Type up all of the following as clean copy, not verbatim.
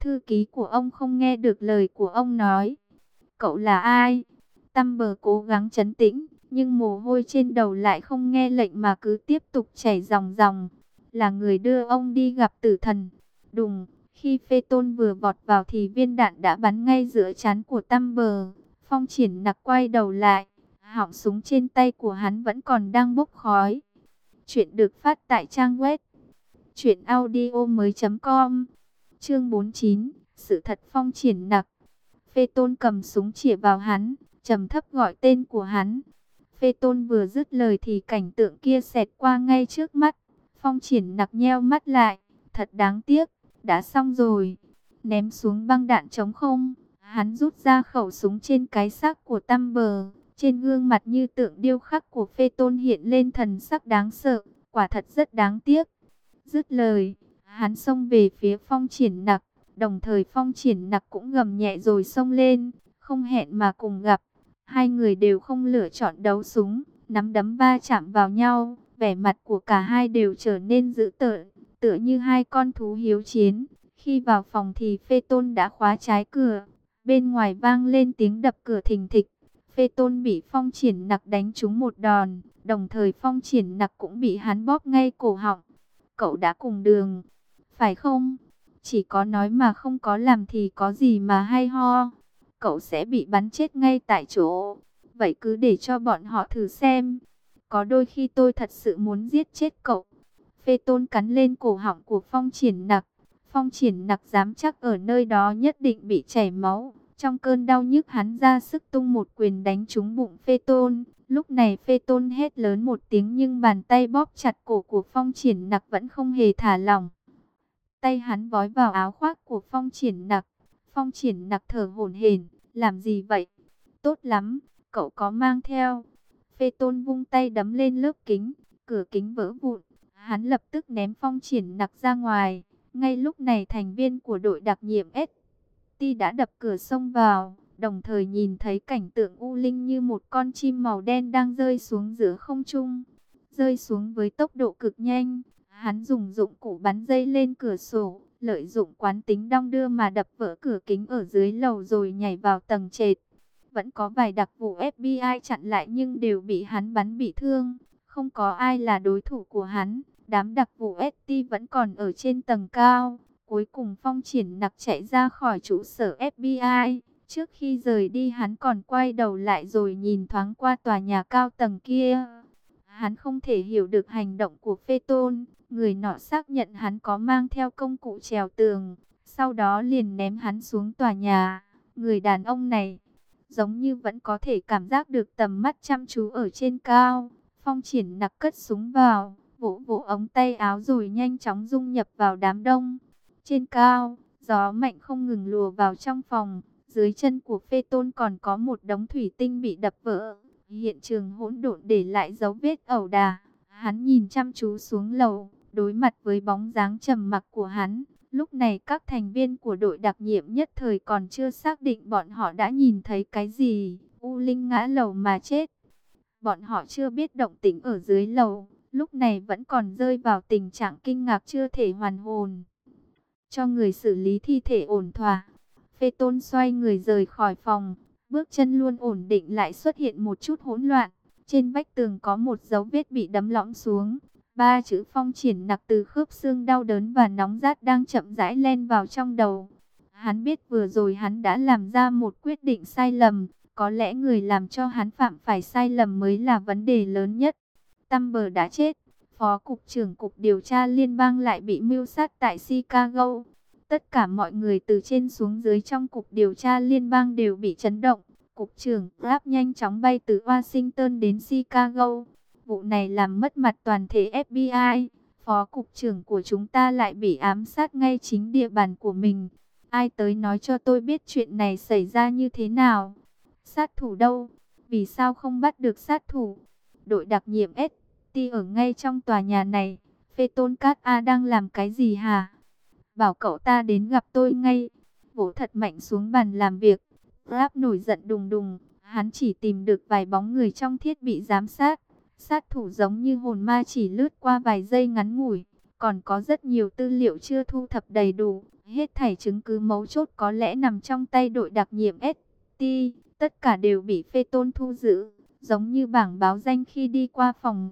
Thư ký của ông không nghe được lời của ông nói. Cậu là ai? Tumblr cố gắng trấn tĩnh, nhưng mồ hôi trên đầu lại không nghe lệnh mà cứ tiếp tục chảy ròng ròng. Là người đưa ông đi gặp tử thần. Đùng, khi Phê Tôn vừa vọt vào thì viên đạn đã bắn ngay giữa trán của Tumblr. Phong Triển Nặc quay đầu lại, họng súng trên tay của hắn vẫn còn đang bốc khói. Chuyện được phát tại trang web truyệnaudiomoi.com. Chương 49, sự thật Phong Triển Nặc. Phê Tôn cầm súng chĩa vào hắn, trầm thấp gọi tên của hắn. Phê Tôn vừa dứt lời thì cảnh tượng kia xẹt qua ngay trước mắt. Phong Triển Nặc nheo mắt lại, thật đáng tiếc, đã xong rồi. Ném xuống băng đạn trống không, hắn rút ra khẩu súng trên cái xác của Tumblr. Trên gương mặt như tượng điêu khắc của Phê Tôn hiện lên thần sắc đáng sợ, quả thật rất đáng tiếc. Dứt lời, hắn xông về phía Phong Triển Nặc, đồng thời Phong Triển Nặc cũng gầm nhẹ rồi xông lên, không hẹn mà cùng gặp. Hai người đều không lựa chọn đấu súng, nắm đấm va chạm vào nhau, vẻ mặt của cả hai đều trở nên dữ tợn, tựa như hai con thú hiếu chiến. Khi vào phòng thì Phê Tôn đã khóa trái cửa, bên ngoài vang lên tiếng đập cửa thình thịch. Phê Tôn bị Phong Triển Nặc đánh trúng một đòn, đồng thời Phong Triển Nặc cũng bị hắn bóp ngay cổ họng. Cậu đã cùng đường, phải không? Chỉ có nói mà không có làm thì có gì mà hay ho. Cậu sẽ bị bắn chết ngay tại chỗ. Vậy cứ để cho bọn họ thử xem. Có đôi khi tôi thật sự muốn giết chết cậu. Phê Tôn cắn lên cổ họng của Phong Triển Nặc. Phong Triển Nặc dám chắc ở nơi đó nhất định bị chảy máu. Trong cơn đau nhức hắn ra sức tung một quyền đánh trúng bụng Phê Tôn. Lúc này Phê Tôn hét lớn một tiếng nhưng bàn tay bóp chặt cổ của Phong Triển Nặc vẫn không hề thả lỏng. Tay hắn vói vào áo khoác của Phong Triển Nặc. Phong Triển Nặc thở hổn hển, làm gì vậy? Tốt lắm, cậu có mang theo. Phê Tôn vung tay đấm lên lớp kính, cửa kính vỡ vụn. Hắn lập tức ném Phong Triển Nặc ra ngoài. Ngay lúc này thành viên của đội đặc nhiệm ST đã đập cửa xông vào, đồng thời nhìn thấy cảnh tượng u linh như một con chim màu đen đang rơi xuống giữa không trung. Rơi xuống với tốc độ cực nhanh, hắn dùng dụng cụ bắn dây lên cửa sổ, lợi dụng quán tính đong đưa mà đập vỡ cửa kính ở dưới lầu rồi nhảy vào tầng trệt. Vẫn có vài đặc vụ FBI chặn lại nhưng đều bị hắn bắn bị thương, không có ai là đối thủ của hắn. Đám đặc vụ ST vẫn còn ở trên tầng cao. Cuối cùng Phong Triển Nặc chạy ra khỏi trụ sở FBI. Trước khi rời đi hắn còn quay đầu lại rồi nhìn thoáng qua tòa nhà cao tầng kia. Hắn không thể hiểu được hành động của Phê Tôn. Người nọ xác nhận hắn có mang theo công cụ trèo tường, sau đó liền ném hắn xuống tòa nhà. Người đàn ông này giống như vẫn có thể cảm giác được tầm mắt chăm chú ở trên cao. Phong Triển Nặc cất súng vào, vỗ vỗ ống tay áo rồi nhanh chóng dung nhập vào đám đông. Trên cao, gió mạnh không ngừng lùa vào trong phòng. Dưới chân của Phê Tôn còn có một đống thủy tinh bị đập vỡ. Hiện trường hỗn độn để lại dấu vết ẩu đả. Hắn nhìn chăm chú xuống lầu, đối mặt với bóng dáng trầm mặc của hắn. Lúc này các thành viên của đội đặc nhiệm nhất thời còn chưa xác định bọn họ đã nhìn thấy cái gì. U Linh ngã lầu mà chết. Bọn họ chưa biết động tĩnh ở dưới lầu, lúc này vẫn còn rơi vào tình trạng kinh ngạc chưa thể hoàn hồn. Cho người xử lý thi thể ổn thỏa. Phê Tôn xoay người rời khỏi phòng, bước chân luôn ổn định lại xuất hiện một chút hỗn loạn. Trên vách tường có một dấu vết bị đấm lõm xuống. 3 chữ Phong Triển Nặc từ khớp xương đau đớn và nóng rát đang chậm rãi len vào trong đầu. Hắn biết vừa rồi hắn đã làm ra một quyết định sai lầm. Có lẽ người làm cho hắn phạm phải sai lầm mới là vấn đề lớn nhất. Tumblr đã chết. Phó cục trưởng cục điều tra liên bang lại bị mưu sát tại Chicago. Tất cả mọi người từ trên xuống dưới trong cục điều tra liên bang đều bị chấn động. Cục trưởng Rapp nhanh chóng bay từ Washington đến Chicago. Vụ này làm mất mặt toàn thể FBI. Phó cục trưởng của chúng ta lại bị ám sát ngay chính địa bàn của mình. Ai tới nói cho tôi biết chuyện này xảy ra như thế nào? Sát thủ đâu? Vì sao không bắt được sát thủ? Đội đặc nhiệm ST ở ngay trong tòa nhà này. Phê Tôn Cát A đang làm cái gì hả? Bảo cậu ta đến gặp tôi ngay. Vỗ thật mạnh xuống bàn làm việc. Rapp nổi giận đùng đùng. Hắn chỉ tìm được vài bóng người trong thiết bị giám sát. Sát thủ giống như hồn ma chỉ lướt qua vài giây ngắn ngủi. Còn có rất nhiều tư liệu chưa thu thập đầy đủ. Hết thảy chứng cứ mấu chốt có lẽ nằm trong tay đội đặc nhiệm ST, tất cả đều bị Phê Tôn thu giữ, giống như bảng báo danh khi đi qua phòng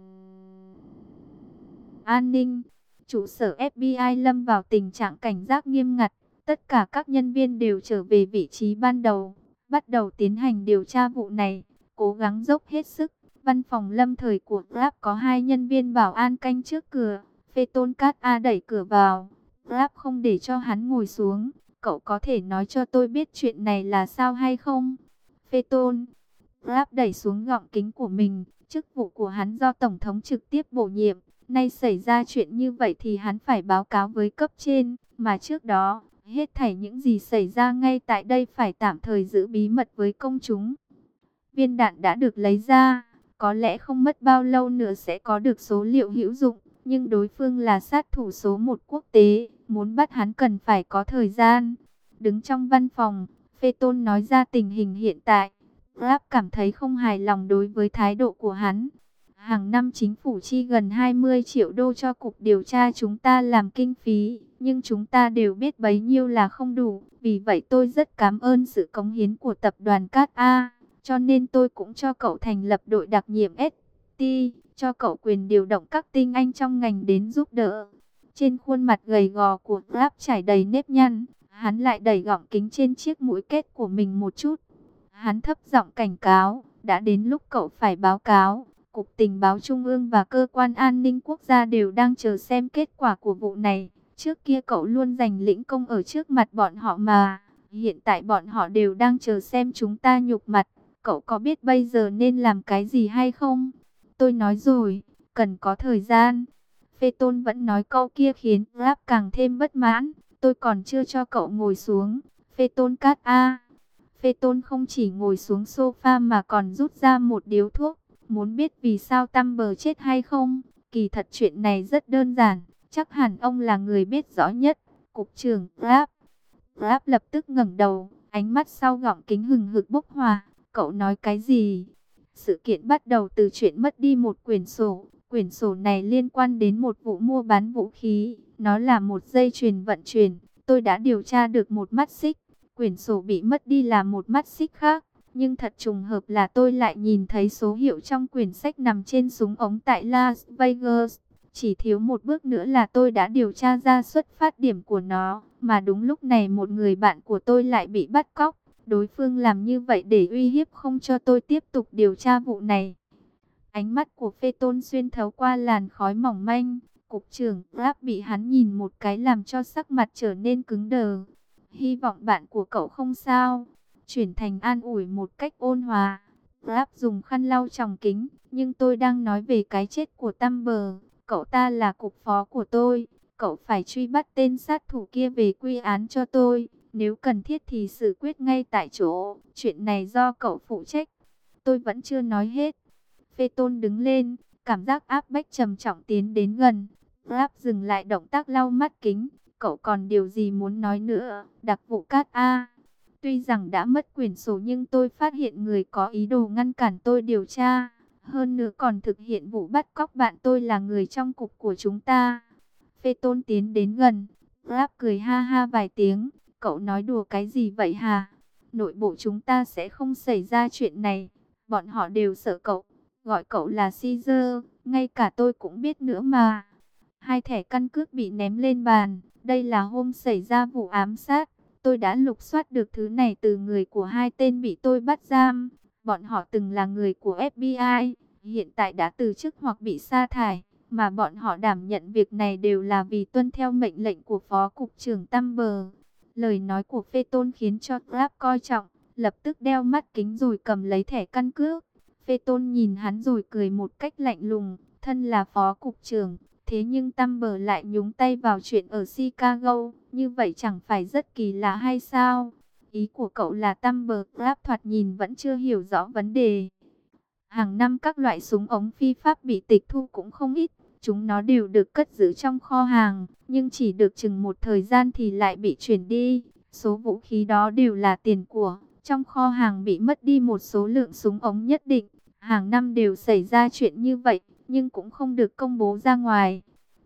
an ninh. Trụ sở FBI lâm vào tình trạng cảnh giác nghiêm ngặt, tất cả các nhân viên đều trở về vị trí ban đầu, bắt đầu tiến hành điều tra vụ này, cố gắng dốc hết sức. Văn phòng lâm thời của Grab có 2 nhân viên bảo an canh trước cửa. Phê Tôn Cát A đẩy cửa vào. Grab không để cho hắn ngồi xuống. Cậu có thể nói cho tôi biết chuyện này là sao hay không? Phê Tôn. Grab đẩy xuống gọng kính của mình. Chức vụ của hắn do Tổng thống trực tiếp bổ nhiệm. Nay xảy ra chuyện như vậy thì hắn phải báo cáo với cấp trên. Mà trước đó, hết thảy những gì xảy ra ngay tại đây phải tạm thời giữ bí mật với công chúng. Viên đạn đã được lấy ra. Có lẽ không mất bao lâu nữa sẽ có được số liệu hữu dụng. Nhưng đối phương là sát thủ số 1 quốc tế. Muốn bắt hắn cần phải có thời gian. Đứng trong văn phòng, Phê Tôn nói ra tình hình hiện tại. Grab cảm thấy không hài lòng đối với thái độ của hắn. Hàng năm chính phủ chi gần 20 triệu đô cho cục điều tra chúng ta làm kinh phí. Nhưng chúng ta đều biết bấy nhiêu là không đủ. Vì vậy tôi rất cảm ơn sự cống hiến của tập đoàn Cát A. Cho nên tôi cũng cho cậu thành lập đội đặc nhiệm ST, cho cậu quyền điều động các tinh anh trong ngành đến giúp đỡ. Trên khuôn mặt gầy gò của Grab trải đầy nếp nhăn, hắn lại đẩy gọng kính trên chiếc mũi kết của mình một chút. Hắn thấp giọng cảnh cáo, đã đến lúc cậu phải báo cáo. Cục Tình báo Trung ương và Cơ quan An ninh Quốc gia đều đang chờ xem kết quả của vụ này. Trước kia cậu luôn giành lĩnh công ở trước mặt bọn họ mà. Hiện tại bọn họ đều đang chờ xem chúng ta nhục mặt. Cậu có biết bây giờ nên làm cái gì hay không? Tôi nói rồi, cần có thời gian. Phê Tôn vẫn nói câu kia khiến Grab càng thêm bất mãn. Tôi còn chưa cho cậu ngồi xuống. Phê Tôn Cát A. Phê Tôn không chỉ ngồi xuống sofa mà còn rút ra một điếu thuốc. Muốn biết vì sao Tumber chết hay không? Kỳ thật chuyện này rất đơn giản. Chắc hẳn ông là người biết rõ nhất. Cục trưởng Grab. Grab lập tức ngẩng đầu, ánh mắt sau gọng kính hừng hực bốc hỏa. Cậu nói cái gì? Sự kiện bắt đầu từ chuyện mất đi một quyển sổ. Quyển sổ này liên quan đến một vụ mua bán vũ khí. Nó là một dây chuyền vận chuyển. Tôi đã điều tra được một mắt xích. Quyển sổ bị mất đi là một mắt xích khác. Nhưng thật trùng hợp là tôi lại nhìn thấy số hiệu trong quyển sách nằm trên súng ống tại Las Vegas. Chỉ thiếu một bước nữa là tôi đã điều tra ra xuất phát điểm của nó. Mà đúng lúc này một người bạn của tôi lại bị bắt cóc. Đối phương làm như vậy để uy hiếp không cho tôi tiếp tục điều tra vụ này. Ánh mắt của Phê Tôn xuyên thấu qua làn khói mỏng manh. Cục trưởng Grab bị hắn nhìn một cái làm cho sắc mặt trở nên cứng đờ. Hy vọng bạn của cậu không sao. Chuyển thành an ủi một cách ôn hòa. Grab dùng khăn lau tròng kính. Nhưng tôi đang nói về cái chết của Tumber. Cậu ta là cục phó của tôi. Cậu phải truy bắt tên sát thủ kia về quy án cho tôi. Nếu cần thiết thì xử quyết ngay tại chỗ. Chuyện này do cậu phụ trách. Tôi vẫn chưa nói hết. Phê Tôn đứng lên. Cảm giác áp bách trầm trọng tiến đến gần. Grab dừng lại động tác lau mắt kính. Cậu còn điều gì muốn nói nữa? Đặc vụ Cát A. Tuy rằng đã mất quyển sổ nhưng tôi phát hiện người có ý đồ ngăn cản tôi điều tra. Hơn nữa còn thực hiện vụ bắt cóc bạn tôi là người trong cục của chúng ta. Phê Tôn tiến đến gần. Grab cười ha ha vài tiếng. Cậu nói đùa cái gì vậy hả? Nội bộ chúng ta sẽ không xảy ra chuyện này. Bọn họ đều sợ cậu. Gọi cậu là Caesar. Ngay cả tôi cũng biết nữa mà. 2 thẻ căn cước bị ném lên bàn. Đây là hôm xảy ra vụ ám sát. Tôi đã lục soát được thứ này từ người của 2 tên bị tôi bắt giam. Bọn họ từng là người của FBI. Hiện tại đã từ chức hoặc bị sa thải. Mà bọn họ đảm nhận việc này đều là vì tuân theo mệnh lệnh của Phó Cục trưởng Tumber. Lời nói của Phê Tôn khiến cho Grab coi trọng, lập tức đeo mắt kính rồi cầm lấy thẻ căn cước. Phê Tôn nhìn hắn rồi cười một cách lạnh lùng, thân là Phó Cục trưởng, thế nhưng Tumber lại nhúng tay vào chuyện ở Chicago, như vậy chẳng phải rất kỳ lạ hay sao? Ý của cậu là Tumber. Grab thoạt nhìn vẫn chưa hiểu rõ vấn đề. Hàng năm các loại súng ống phi pháp bị tịch thu cũng không ít. Chúng nó đều được cất giữ trong kho hàng, nhưng chỉ được chừng một thời gian thì lại bị chuyển đi. Số vũ khí đó đều là tiền của. Trong kho hàng bị mất đi một số lượng súng ống nhất định. Hàng năm đều xảy ra chuyện như vậy, nhưng cũng không được công bố ra ngoài.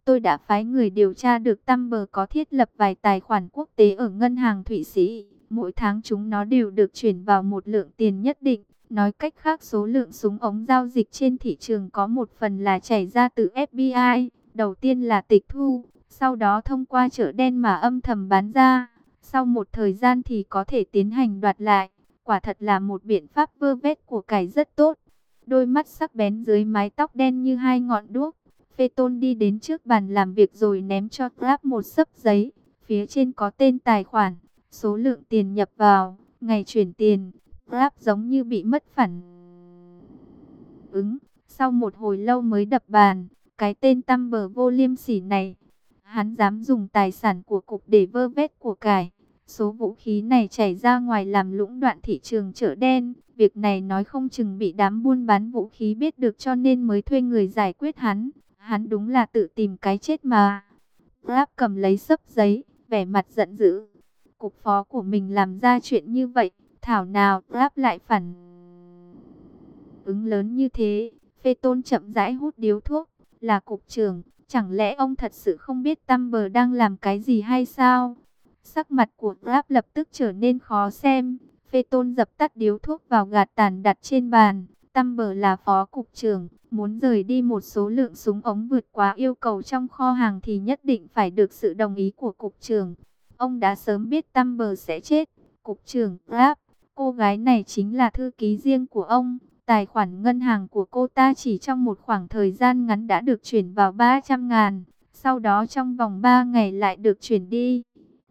Tôi đã phái người điều tra được Tumblr có thiết lập vài tài khoản quốc tế ở ngân hàng Thụy Sĩ. Mỗi tháng chúng nó đều được chuyển vào một lượng tiền nhất định. Nói cách khác, số lượng súng ống giao dịch trên thị trường có một phần là chảy ra từ FBI. Đầu tiên là tịch thu, sau đó thông qua chợ đen mà âm thầm bán ra. Sau một thời gian thì có thể tiến hành đoạt lại. Quả thật là một biện pháp vơ vét của cải rất tốt. Đôi mắt sắc bén dưới mái tóc đen như hai ngọn đuốc, Phaeton đi đến trước bàn làm việc rồi ném cho Grab một xấp giấy. Phía trên có tên tài khoản, số lượng tiền nhập vào, ngày chuyển tiền. Grab giống như bị mất phản ứng. Sau một hồi lâu mới đập bàn, cái tên tăm bờ vô liêm sỉ này. Hắn dám dùng tài sản của cục để vơ vét của cải. Số vũ khí này chảy ra ngoài làm lũng đoạn thị trường chợ đen. Việc này nói không chừng bị đám buôn bán vũ khí biết được cho nên mới thuê người giải quyết hắn. Hắn đúng là tự tìm cái chết mà. Grab cầm lấy xấp giấy, vẻ mặt giận dữ. Cục phó của mình làm ra chuyện như vậy, thảo nào Grab lại phản ứng lớn như thế. Phaeton chậm rãi hút điếu thuốc. Là cục trưởng, chẳng lẽ ông thật sự không biết Tumblr đang làm cái gì hay sao? Sắc mặt của Grab lập tức trở nên khó xem. Phaeton dập tắt điếu thuốc vào gạt tàn đặt trên bàn. Tumblr là phó cục trưởng, muốn rời đi một số lượng súng ống vượt quá yêu cầu trong kho hàng thì nhất định phải được sự đồng ý của cục trưởng. Ông đã sớm biết Tumblr sẽ chết. Cục trưởng Grab, cô gái này chính là thư ký riêng của ông. Tài khoản ngân hàng của cô ta chỉ trong một khoảng thời gian ngắn đã được chuyển vào 300.000. Sau đó trong vòng 3 ngày lại được chuyển đi.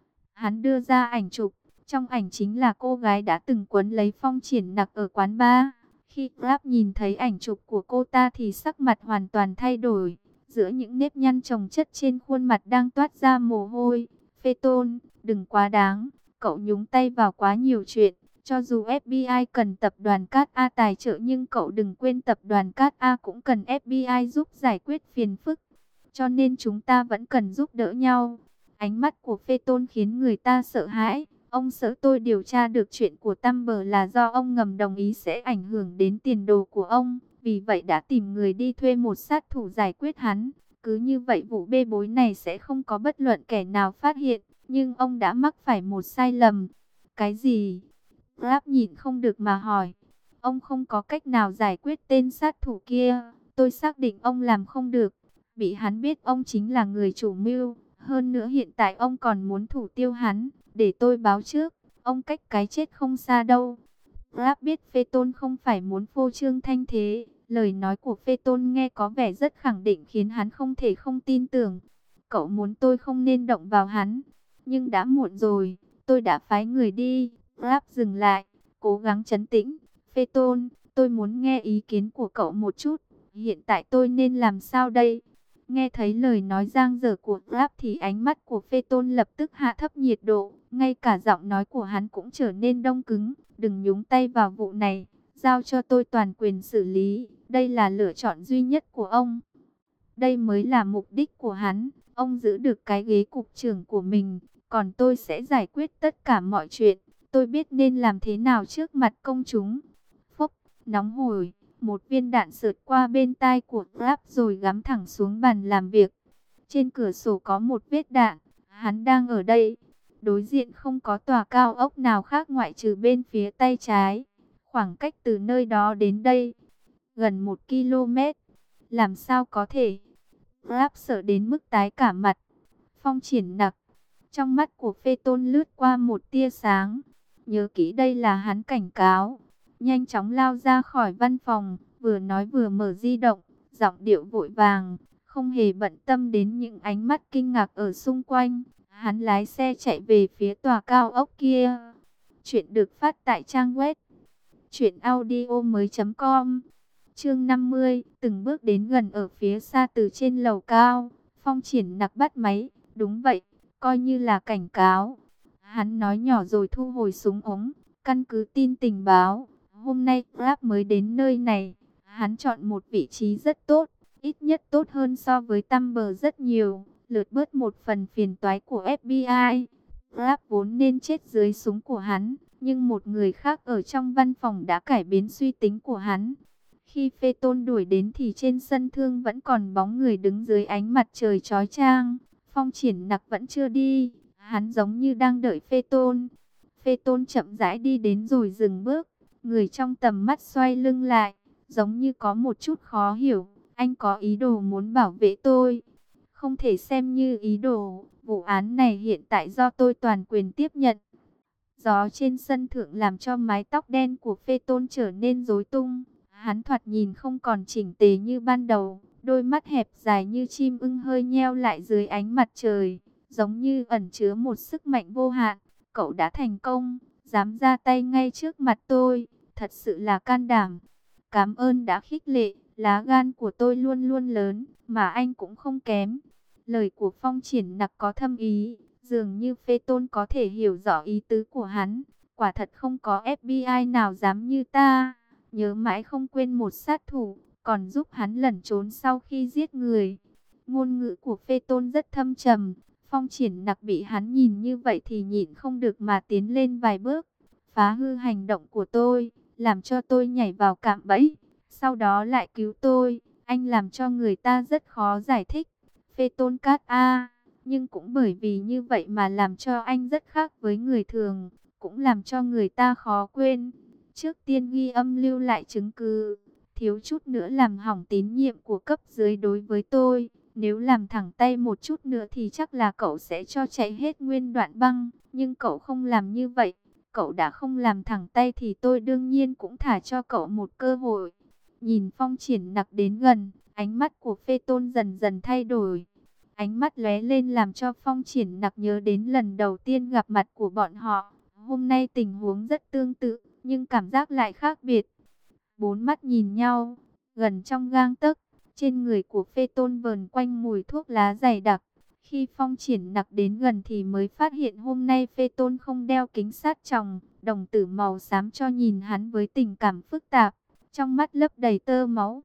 Hắn đưa ra ảnh chụp. Trong ảnh chính là cô gái đã từng quấn lấy Phong Triển Nặc ở quán bar. Khi Grab nhìn thấy ảnh chụp của cô ta thì sắc mặt hoàn toàn thay đổi. Giữa những nếp nhăn chồng chất trên khuôn mặt đang toát ra mồ hôi. Phaeton, đừng quá đáng. Cậu nhúng tay vào quá nhiều chuyện. Cho dù FBI cần tập đoàn Cát A tài trợ nhưng cậu đừng quên tập đoàn Cát A cũng cần FBI giúp giải quyết phiền phức. Cho nên chúng ta vẫn cần giúp đỡ nhau. Ánh mắt của Phaeton khiến người ta sợ hãi. Ông sợ tôi điều tra được chuyện của Tumblr là do ông ngầm đồng ý sẽ ảnh hưởng đến tiền đồ của ông. Vì vậy đã tìm người đi thuê một sát thủ giải quyết hắn. Cứ như vậy vụ bê bối này sẽ không có bất luận kẻ nào phát hiện. Nhưng ông đã mắc phải một sai lầm. Cái gì? Grab nhìn không được mà hỏi. Ông không có cách nào giải quyết tên sát thủ kia. Tôi xác định ông làm không được. Bị hắn biết ông chính là người chủ mưu. Hơn nữa hiện tại ông còn muốn thủ tiêu hắn. Để tôi báo trước, ông cách cái chết không xa đâu. Grab biết Phaeton không phải muốn phô trương thanh thế. Lời nói của Phaeton nghe có vẻ rất khẳng định khiến hắn không thể không tin tưởng. Cậu muốn tôi không nên động vào hắn. Nhưng đã muộn rồi, tôi đã phái người đi. Grab dừng lại, cố gắng trấn tĩnh. Phaeton, tôi muốn nghe ý kiến của cậu một chút. Hiện tại tôi nên làm sao đây? Nghe thấy lời nói dang dở của Grab thì ánh mắt của Phaeton lập tức hạ thấp nhiệt độ. Ngay cả giọng nói của hắn cũng trở nên đông cứng. Đừng nhúng tay vào vụ này. Giao cho tôi toàn quyền xử lý. Đây là lựa chọn duy nhất của ông. Đây mới là mục đích của hắn. Ông giữ được cái ghế cục trưởng của mình. Còn tôi sẽ giải quyết tất cả mọi chuyện. Tôi biết nên làm thế nào trước mặt công chúng. Phốc, nóng hổi. Một viên đạn sượt qua bên tai của Grab rồi gắm thẳng xuống bàn làm việc. Trên cửa sổ có một vết đạn. Hắn đang ở đây. Đối diện không có tòa cao ốc nào khác ngoại trừ bên phía tay trái. Khoảng cách từ nơi đó đến đây gần 1 km. Làm sao có thể? Grab sợ đến mức tái cả mặt. Phong Triển Nặc. Trong mắt của Phaeton lướt qua một tia sáng. Nhớ kỹ đây là hắn cảnh cáo. Nhanh chóng lao ra khỏi văn phòng, vừa nói vừa mở di động, giọng điệu vội vàng, không hề bận tâm đến những ánh mắt kinh ngạc ở xung quanh. Hắn lái xe chạy về phía tòa cao ốc kia. Chuyện được phát tại trang web truyệnaudiomoi.com. Chương 50, từng bước đến gần ở phía xa từ trên lầu cao. Phong Triển Nặc bắt máy. Đúng vậy, coi như là cảnh cáo. Hắn nói nhỏ rồi thu hồi súng ống. Căn cứ tin tình báo, hôm nay Grab mới đến nơi này. Hắn chọn một vị trí rất tốt, ít nhất tốt hơn so với Tumblr rất nhiều, lượt bớt một phần phiền toái của FBI. Grab vốn nên chết dưới súng của hắn, nhưng một người khác ở trong văn phòng đã cải biến suy tính của hắn. Khi Phê Tôn đuổi đến thì trên sân thương vẫn còn bóng người đứng dưới ánh mặt trời chói chang. Phong Triển Nặc vẫn chưa đi, hắn giống như đang đợi Phê Tôn. Phê Tôn chậm rãi đi đến rồi dừng bước, người trong tầm mắt xoay lưng lại, giống như có một chút khó hiểu. Anh có ý đồ muốn bảo vệ tôi? Không thể xem như ý đồ, vụ án này hiện tại do tôi toàn quyền tiếp nhận. Gió trên sân thượng làm cho mái tóc đen của Phê Tôn trở nên rối tung. Hắn thoạt nhìn không còn chỉnh tề như ban đầu, đôi mắt hẹp dài như chim ưng hơi nheo lại dưới ánh mặt trời, giống như ẩn chứa một sức mạnh vô hạn. Cậu đã thành công, dám ra tay ngay trước mặt tôi, thật sự là can đảm. Cảm ơn đã khích lệ, lá gan của tôi luôn luôn lớn, mà anh cũng không kém. Lời của Phong Triển Nặc có thâm ý, dường như Phê Tôn có thể hiểu rõ ý tứ của hắn. Quả thật không có FBI nào dám như ta. Nhớ mãi không quên một sát thủ, còn giúp hắn lẩn trốn sau khi giết người. Ngôn ngữ của Phê Tôn rất thâm trầm. Phong Triển Nặc bị hắn nhìn như vậy thì nhịn không được mà tiến lên vài bước. Phá hư hành động của tôi, làm cho tôi nhảy vào cạm bẫy, sau đó lại cứu tôi. Anh làm cho người ta rất khó giải thích. Phê Tôn Cát A, nhưng cũng bởi vì như vậy mà làm cho anh rất khác với người thường, cũng làm cho người ta khó quên. Trước tiên ghi âm lưu lại chứng cứ, thiếu chút nữa làm hỏng tín nhiệm của cấp dưới đối với tôi. Nếu làm thẳng tay một chút nữa thì chắc là cậu sẽ cho chạy hết nguyên Đoạn Băng, nhưng cậu không làm như vậy. Cậu đã không làm thẳng tay thì tôi đương nhiên cũng thả cho cậu một cơ hội. Nhìn Phong Triển Nặc đến gần, ánh mắt của Phê Tôn dần dần thay đổi. Ánh mắt lóe lên làm cho Phong Triển Nặc nhớ đến lần đầu tiên gặp mặt của bọn họ. Hôm nay tình huống rất tương tự, nhưng cảm giác lại khác biệt. Bốn mắt nhìn nhau, gần trong gang tấc, trên người của Phê Tôn vờn quanh mùi thuốc lá dày đặc. Khi Phong Triển Nặc đến gần thì mới phát hiện hôm nay Phê Tôn không đeo kính sát tròng, đồng tử màu xám cho nhìn hắn với tình cảm phức tạp, trong mắt lấp đầy tơ máu.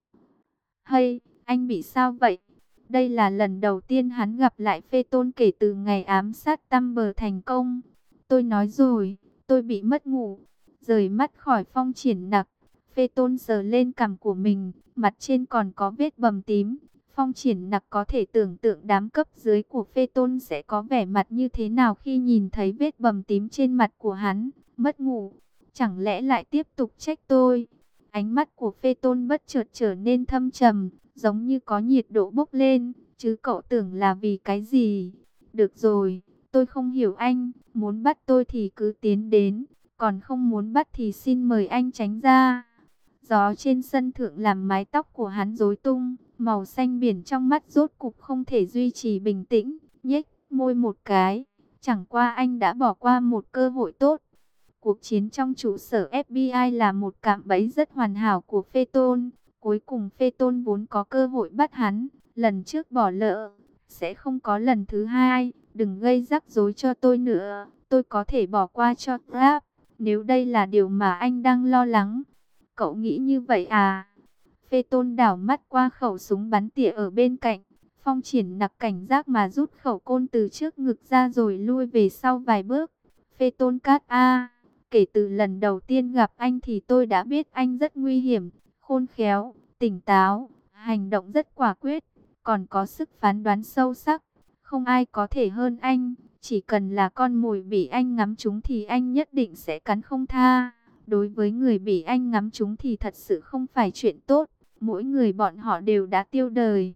Hay, anh bị sao vậy? Đây là lần đầu tiên hắn gặp lại Phê Tôn kể từ ngày ám sát Tăm Bờ thành công. Tôi nói rồi, tôi bị mất ngủ. Rời mắt khỏi Phong Triển Nặc, Phê Tôn sờ lên cằm của mình, mặt trên còn có vết bầm tím. Phong Triển Nặc có thể tưởng tượng đám cấp dưới của Phê Tôn sẽ có vẻ mặt như thế nào khi nhìn thấy vết bầm tím trên mặt của hắn. Mất ngủ, chẳng lẽ lại tiếp tục trách tôi? Ánh mắt của Phê Tôn bất chợt trở nên thâm trầm, giống như có nhiệt độ bốc lên, chứ cậu tưởng là vì cái gì? Được rồi, tôi không hiểu anh, muốn bắt tôi thì cứ tiến đến, còn không muốn bắt thì xin mời anh tránh ra. Gió trên sân thượng làm mái tóc của hắn rối tung, màu xanh biển trong mắt rốt cục không thể duy trì bình tĩnh, nhếch môi một cái. Chẳng qua anh đã bỏ qua một cơ hội tốt. Cuộc chiến trong trụ sở FBI là một cạm bẫy rất hoàn hảo của Phê Tôn. Cuối cùng Phê Tôn vốn có cơ hội bắt hắn, lần trước bỏ lỡ, sẽ không có lần thứ hai. Đừng gây rắc rối cho tôi nữa, tôi có thể bỏ qua cho Grab, nếu đây là điều mà anh đang lo lắng. Cậu nghĩ như vậy à? Phê Tôn đảo mắt qua khẩu súng bắn tỉa ở bên cạnh. Phong Triển Nặc cảnh giác mà rút khẩu côn từ trước ngực ra rồi lui về sau vài bước. Phê Tôn Cát A, kể từ lần đầu tiên gặp anh thì tôi đã biết anh rất nguy hiểm, khôn khéo, tỉnh táo, hành động rất quả quyết, còn có sức phán đoán sâu sắc. Không ai có thể hơn anh, chỉ cần là con mồi bị anh ngắm trúng thì anh nhất định sẽ cắn không tha. Đối với người bị anh ngắm trúng thì thật sự không phải chuyện tốt, mỗi người bọn họ đều đã tiêu đời.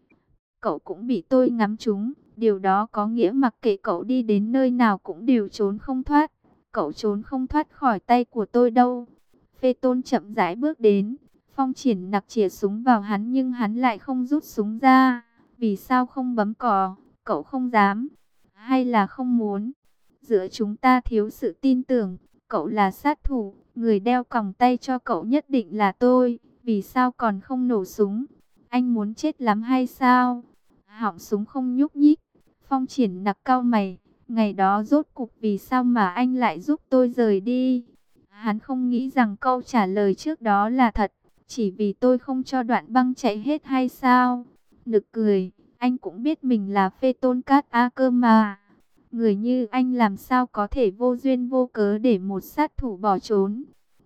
Cậu cũng bị tôi ngắm trúng, điều đó có nghĩa mặc kệ cậu đi đến nơi nào cũng đều trốn không thoát. Cậu trốn không thoát khỏi tay của tôi đâu. Phê Tôn chậm rãi bước đến, Phong Triển Nặc chĩa súng vào hắn nhưng hắn lại không rút súng ra. Vì sao không bấm cò? Cậu không dám, hay là không muốn? Giữa chúng ta thiếu sự tin tưởng, cậu là sát thủ, người đeo còng tay cho cậu nhất định là tôi, vì sao còn không nổ súng? Anh muốn chết lắm hay sao? Họng súng không nhúc nhích. Phong Triển Nặc cau mày, ngày đó rốt cục vì sao mà anh lại giúp tôi rời đi? Hắn không nghĩ rằng câu trả lời trước đó là thật, chỉ vì tôi không cho Đoạn Băng chạy hết hay sao? Nực cười, anh cũng biết mình là Phê Tôn Cát A cơ mà. Người như anh làm sao có thể vô duyên vô cớ để một sát thủ bỏ trốn?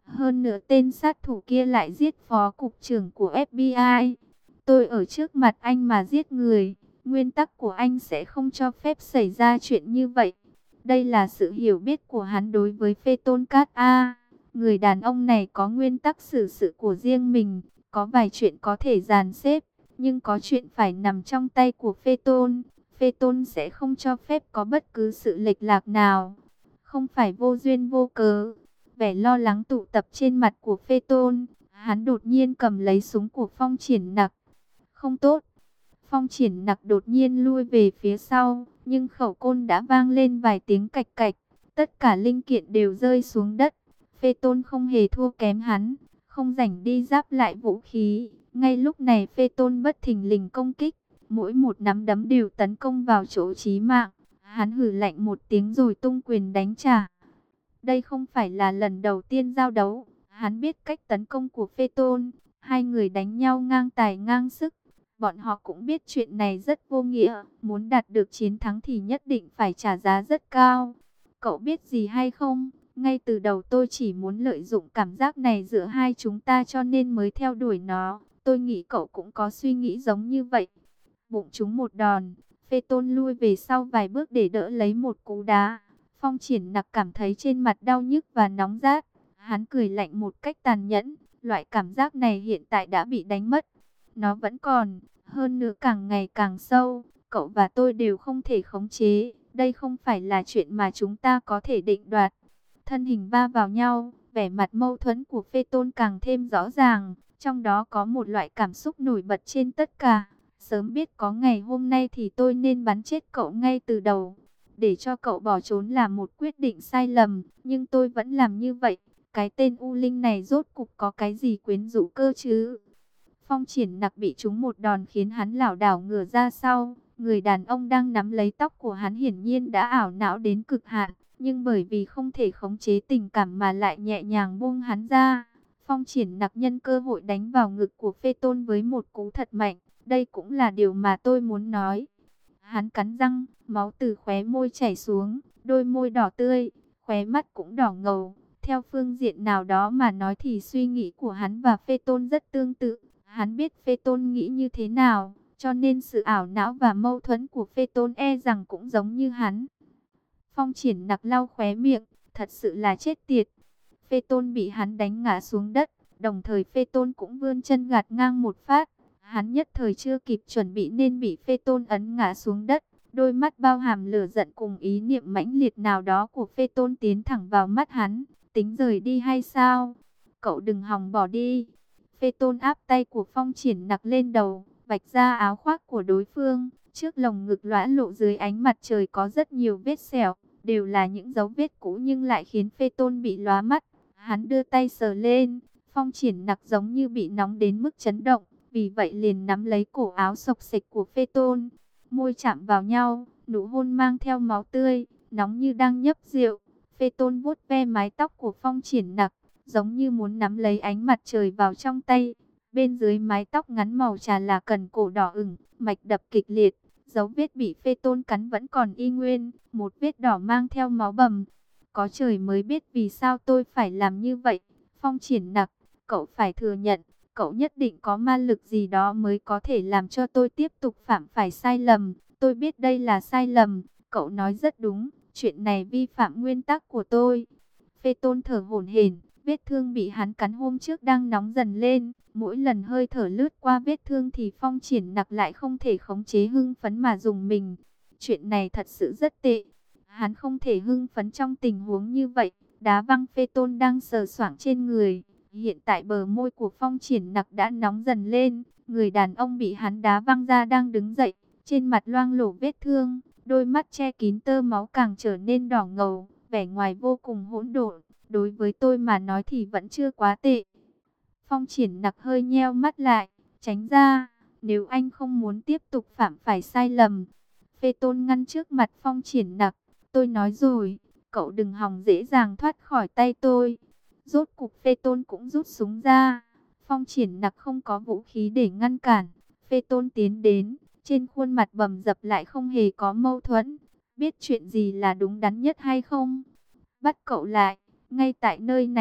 Hơn nữa tên sát thủ kia lại giết phó cục trưởng của FBI. Tôi ở trước mặt anh mà giết người, nguyên tắc của anh sẽ không cho phép xảy ra chuyện như vậy. Đây là sự hiểu biết của hắn đối với Phê Tôn Cát A. Người đàn ông này có nguyên tắc xử sự của riêng mình, có vài chuyện có thể dàn xếp, nhưng có chuyện phải nằm trong tay của Phê Tôn. Phê Tôn sẽ không cho phép có bất cứ sự lệch lạc nào, không phải vô duyên vô cớ. Vẻ lo lắng tụ tập trên mặt của Phê Tôn, hắn đột nhiên cầm lấy súng của Phong Triển Nặc. Không tốt. Phong Triển Nặc đột nhiên lui về phía sau, nhưng khẩu côn đã vang lên vài tiếng cạch cạch, tất cả linh kiện đều rơi xuống đất. Phê Tôn không hề thua kém hắn, không rảnh đi giáp lại vũ khí. Ngay lúc này Phê Tôn bất thình lình công kích, mỗi một nắm đấm đều tấn công vào chỗ chí mạng. Hắn hừ lạnh một tiếng rồi tung quyền đánh trả. Đây không phải là lần đầu tiên giao đấu, hắn biết cách tấn công của Phê Tôn. Hai người đánh nhau ngang tài ngang sức. Bọn họ cũng biết chuyện này rất vô nghĩa, muốn đạt được chiến thắng thì nhất định phải trả giá rất cao. Cậu biết gì hay không? Ngay từ đầu tôi chỉ muốn lợi dụng cảm giác này giữa hai chúng ta cho nên mới theo đuổi nó. Tôi nghĩ cậu cũng có suy nghĩ giống như vậy. Bụng trúng một đòn, Phê Tôn lui về sau vài bước để đỡ lấy một cú đá. Phong Triển Nặc cảm thấy trên mặt đau nhức và nóng rát. Hắn cười lạnh một cách tàn nhẫn. Loại cảm giác này hiện tại đã bị đánh mất. Nó vẫn còn, hơn nữa càng ngày càng sâu. Cậu và tôi đều không thể khống chế. Đây không phải là chuyện mà chúng ta có thể định đoạt. Thân hình va vào nhau, vẻ mặt mâu thuẫn của Phê Tôn càng thêm rõ ràng. Trong đó có một loại cảm xúc nổi bật trên tất cả. Sớm biết có ngày hôm nay thì tôi nên bắn chết cậu ngay từ đầu. Để cho cậu bỏ trốn là một quyết định sai lầm, nhưng tôi vẫn làm như vậy. Cái tên U Linh này rốt cục có cái gì quyến rũ cơ chứ? Phong Triển Nặc bị trúng một đòn khiến hắn lảo đảo ngửa ra sau. Người đàn ông đang nắm lấy tóc của hắn hiển nhiên đã ảo não đến cực hạn, nhưng bởi vì không thể khống chế tình cảm mà lại nhẹ nhàng buông hắn ra. Phong Triển Nặc nhân cơ hội đánh vào ngực của Phê Tôn với một cú thật mạnh. Đây cũng là điều mà tôi muốn nói. Hắn cắn răng, máu từ khóe môi chảy xuống, đôi môi đỏ tươi, khóe mắt cũng đỏ ngầu. Theo phương diện nào đó mà nói thì suy nghĩ của hắn và Phê Tôn rất tương tự. Hắn biết Phê Tôn nghĩ như thế nào, cho nên sự ảo não và mâu thuẫn của Phê Tôn e rằng cũng giống như hắn. Phong Triển Nặc lau khóe miệng, thật sự là chết tiệt. Phê Tôn bị hắn đánh ngã xuống đất, đồng thời Phê Tôn cũng vươn chân gạt ngang một phát. Hắn nhất thời chưa kịp chuẩn bị nên bị Phê Tôn ấn ngã xuống đất. Đôi mắt bao hàm lửa giận cùng ý niệm mãnh liệt nào đó của Phê Tôn tiến thẳng vào mắt hắn. Tính rời đi hay sao? Cậu đừng hòng bỏ đi. Phê Tôn áp tay của Phong Triển Nặc lên đầu, vạch ra áo khoác của đối phương. Trước lồng ngực lõa lộ dưới ánh mặt trời có rất nhiều vết sẹo, đều là những dấu vết cũ nhưng lại khiến Phê Tôn bị lóa mắt. Hắn đưa tay sờ lên, Phong Triển Nặc giống như bị nóng đến mức chấn động, vì vậy liền nắm lấy cổ áo xộc xệch của Phê Tôn. Môi chạm vào nhau, nụ hôn mang theo máu tươi, nóng như đang nhấp rượu. Phê Tôn vuốt ve mái tóc của Phong Triển Nặc, giống như muốn nắm lấy ánh mặt trời vào trong tay. Bên dưới mái tóc ngắn màu trà là cần cổ đỏ ửng, mạch đập kịch liệt. Dấu vết bị Phê Tôn cắn vẫn còn y nguyên, một vết đỏ mang theo máu bầm. Có trời mới biết vì sao tôi phải làm như vậy. Phong Triển Nặc, cậu phải thừa nhận, cậu nhất định có ma lực gì đó mới có thể làm cho tôi tiếp tục phạm phải sai lầm. Tôi biết đây là sai lầm, cậu nói rất đúng, chuyện này vi phạm nguyên tắc của tôi. Phê Tôn thở hổn hển, vết thương bị hắn cắn hôm trước đang nóng dần lên. Mỗi lần hơi thở lướt qua vết thương thì Phong Triển Nặc lại không thể khống chế hưng phấn mà dùng mình. Chuyện này thật sự rất tệ. Hắn không thể hưng phấn trong tình huống như vậy. Đá văng Phê Tôn đang sờ soạng trên người. Hiện tại bờ môi của Phong Triển Nặc đã nóng dần lên. Người đàn ông bị hắn đá văng ra đang đứng dậy. Trên mặt loang lổ vết thương. Đôi mắt che kín tơ máu càng trở nên đỏ ngầu. Vẻ ngoài vô cùng hỗn độn. Đối với tôi mà nói thì vẫn chưa quá tệ. Phong Triển Nặc hơi nheo mắt lại. Tránh ra. Nếu anh không muốn tiếp tục phạm phải sai lầm. Phê Tôn ngăn trước mặt Phong Triển Nặc. Tôi nói rồi. Cậu đừng hòng dễ dàng thoát khỏi tay tôi. Rốt cục Phê Tôn cũng rút súng ra. Phong Triển Nặc không có vũ khí để ngăn cản. Phê Tôn tiến đến. Trên khuôn mặt bầm dập lại không hề có mâu thuẫn. Biết chuyện gì là đúng đắn nhất hay không? Bắt cậu lại. Ngay tại nơi này.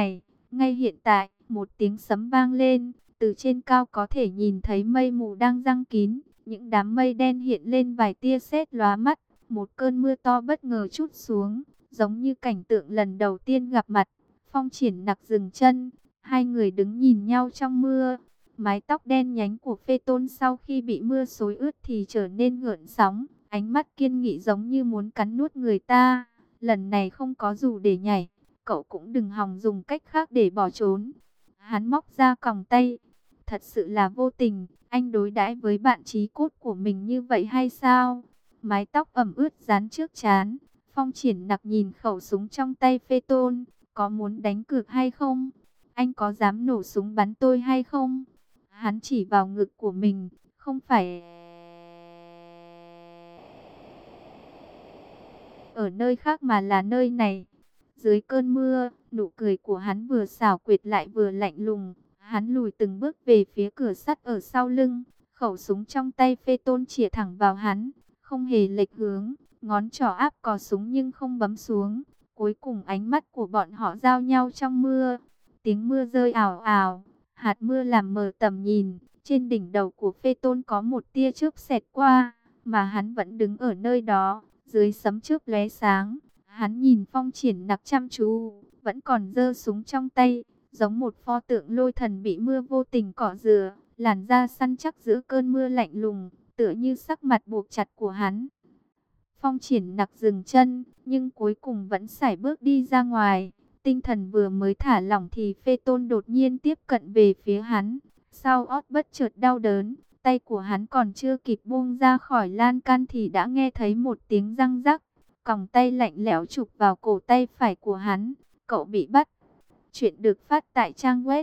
Ngay hiện tại, một tiếng sấm vang lên, từ trên cao có thể nhìn thấy mây mù đang giăng kín, những đám mây đen hiện lên vài tia sét lóa mắt, một cơn mưa to bất ngờ trút xuống, giống như cảnh tượng lần đầu tiên gặp mặt. Phong Triển Nặc dừng chân, hai người đứng nhìn nhau trong mưa. Mái tóc đen nhánh của Phê Tôn sau khi bị mưa xối ướt thì trở nên gợn sóng, ánh mắt kiên nghị giống như muốn cắn nuốt người ta. Lần này không có dù để nhảy, cậu cũng đừng hòng dùng cách khác để bỏ trốn. Hắn móc ra còng tay. Thật sự là vô tình, anh đối đãi với bạn chí cốt của mình như vậy hay sao? Mái tóc ẩm ướt dán trước trán. Phong Triển Nặc nhìn khẩu súng trong tay Phê Tôn, có muốn đánh cược hay không? Anh có dám nổ súng bắn tôi hay không? Hắn chỉ vào ngực của mình, không phải ở nơi khác mà là nơi này. Dưới cơn mưa, nụ cười của hắn vừa xảo quyệt lại vừa lạnh lùng. Hắn lùi từng bước về phía cửa sắt ở sau lưng, khẩu súng trong tay Phê Tôn chĩa thẳng vào hắn, không hề lệch hướng, ngón trỏ áp cò súng nhưng không bấm xuống. Cuối cùng ánh mắt của bọn họ giao nhau trong mưa. Tiếng mưa rơi ào ào, hạt mưa làm mờ tầm nhìn. Trên đỉnh đầu của Phê Tôn có một tia chớp xẹt qua, mà hắn vẫn đứng ở nơi đó, dưới sấm chớp lóe sáng. Hắn nhìn Phong Triển Nặc chăm chú, vẫn còn giơ súng trong tay, giống một pho tượng lôi thần bị mưa vô tình cọ rửa, làn da săn chắc giữa cơn mưa lạnh lùng, tựa như sắc mặt buộc chặt của hắn. Phong Triển Nặc dừng chân, nhưng cuối cùng vẫn sải bước đi ra ngoài. Tinh thần vừa mới thả lỏng thì Phê Tôn đột nhiên tiếp cận về phía hắn. Sau ót bất chợt đau đớn, tay của hắn còn chưa kịp buông ra khỏi lan can thì đã nghe thấy một tiếng răng rắc. Còng tay lạnh lẽo chụp vào cổ tay phải của hắn. Cậu bị bắt. Chuyện được phát tại trang web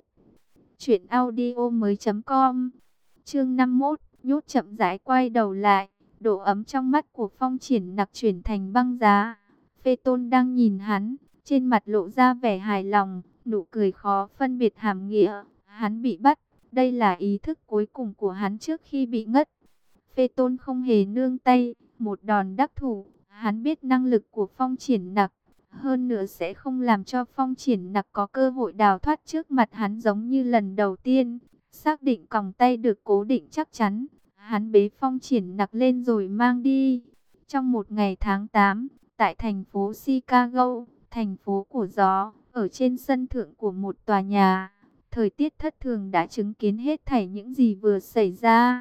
truyệnaudiomoi.com. Chương 51, nhút chậm rãi quay đầu lại, độ ấm trong mắt của Phong Triển Nặc chuyển thành băng giá. Phê Tôn đang nhìn hắn, trên mặt lộ ra vẻ hài lòng, nụ cười khó phân biệt hàm nghĩa. Hắn bị bắt, đây là ý thức cuối cùng của hắn trước khi bị ngất. Phê Tôn không hề nương tay, một đòn đắc thủ. Hắn biết năng lực của Phong Triển Nặc, hơn nữa sẽ không làm cho Phong Triển Nặc có cơ hội đào thoát trước mặt hắn giống như lần đầu tiên. Xác định còng tay được cố định chắc chắn, hắn bế Phong Triển Nặc lên rồi mang đi. Trong một ngày tháng 8, tại thành phố Chicago, thành phố của gió, ở trên sân thượng của một tòa nhà, thời tiết thất thường đã chứng kiến hết thảy những gì vừa xảy ra.